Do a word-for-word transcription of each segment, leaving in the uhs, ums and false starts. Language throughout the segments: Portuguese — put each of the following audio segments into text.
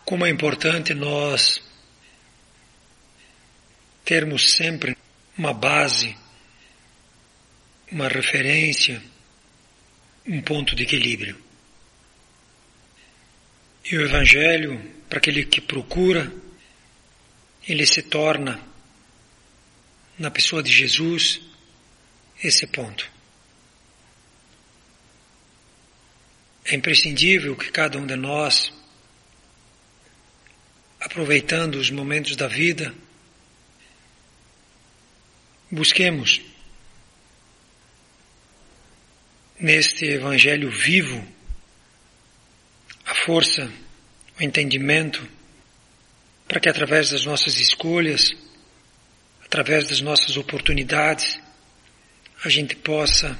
Como é importante nós termos sempre uma base, uma referência, um ponto de equilíbrio. E o Evangelho, para aquele que procura, ele se torna, na pessoa de Jesus, esse ponto. É imprescindível que cada um de nós, aproveitando os momentos da vida, busquemos neste Evangelho vivo a força, o entendimento, para que através das nossas escolhas, através das nossas oportunidades, a gente possa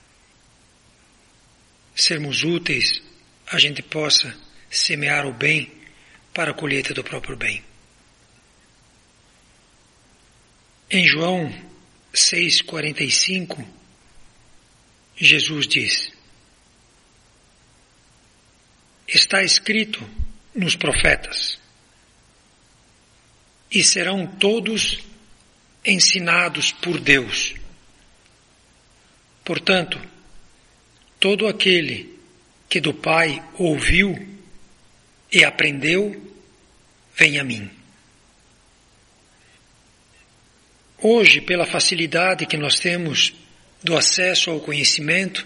sermos úteis, a gente possa semear o bem para a colheita do próprio bem. Em João seis, quarenta e cinco, Jesus diz: está escrito nos profetas, e serão todos ensinados por Deus. Portanto, todo aquele que do Pai ouviu e aprendeu, vem a mim. Hoje, pela facilidade que nós temos do acesso ao conhecimento,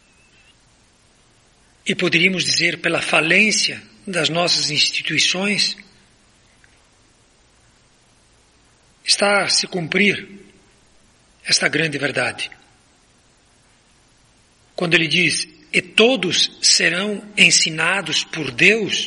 e poderíamos dizer pela falência das nossas instituições, está a se cumprir esta grande verdade. Quando ele diz, e todos serão ensinados por Deus,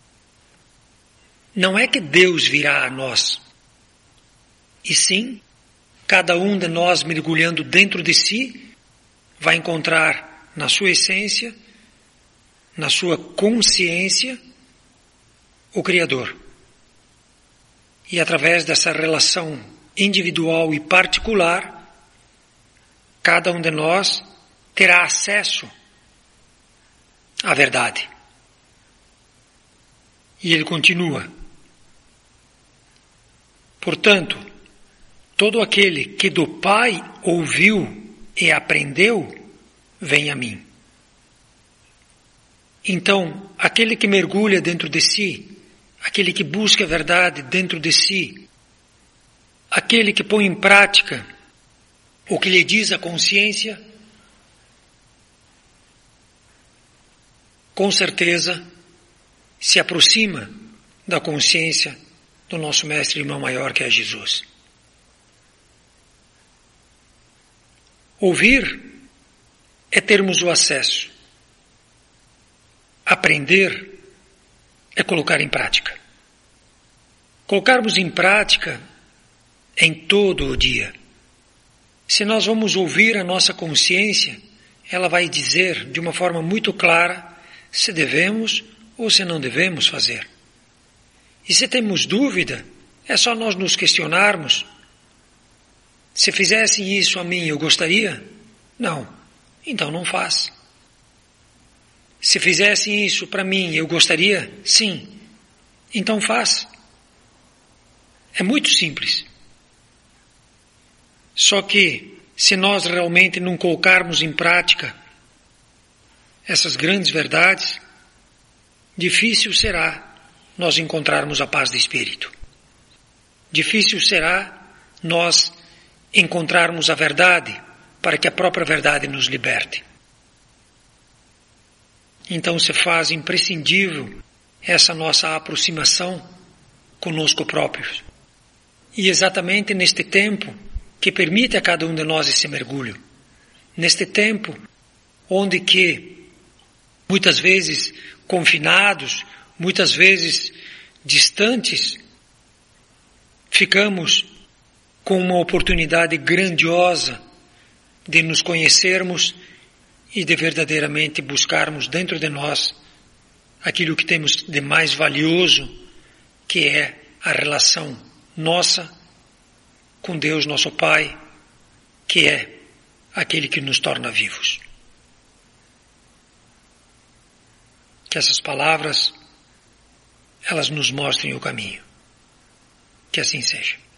não é que Deus virá a nós, e sim, cada um de nós mergulhando dentro de si, vai encontrar na sua essência, na sua consciência, o Criador. E através dessa relação individual e particular, cada um de nós terá acesso à verdade. E ele continua: portanto, todo aquele que do Pai ouviu e aprendeu, vem a mim. Então, aquele que mergulha dentro de si, aquele que busca a verdade dentro de si, aquele que põe em prática o que lhe diz a consciência, com certeza se aproxima da consciência do nosso mestre e irmão maior, que é Jesus. Ouvir é termos o acesso. Aprender é colocar em prática. Colocarmos em prática em todo o dia. Se nós vamos ouvir a nossa consciência, ela vai dizer de uma forma muito clara se devemos ou se não devemos fazer. E se temos dúvida, é só nós nos questionarmos. Se fizessem isso a mim, eu gostaria? Não. Então não faz. Se fizessem isso para mim, eu gostaria? Sim. Então faz. É muito simples. Só que, se nós realmente não colocarmos em prática essas grandes verdades, difícil será nós encontrarmos a paz de espírito. Difícil será nós encontrarmos a verdade para que a própria verdade nos liberte. Então se faz imprescindível essa nossa aproximação conosco próprios. E exatamente neste tempo que permite a cada um de nós esse mergulho, neste tempo onde que muitas vezes confinados, muitas vezes distantes, ficamos com uma oportunidade grandiosa de nos conhecermos e de verdadeiramente buscarmos dentro de nós aquilo que temos de mais valioso, que é a relação nossa com Deus, nosso Pai, que é aquele que nos torna vivos. Que essas palavras elas nos mostrem o caminho. Que assim seja.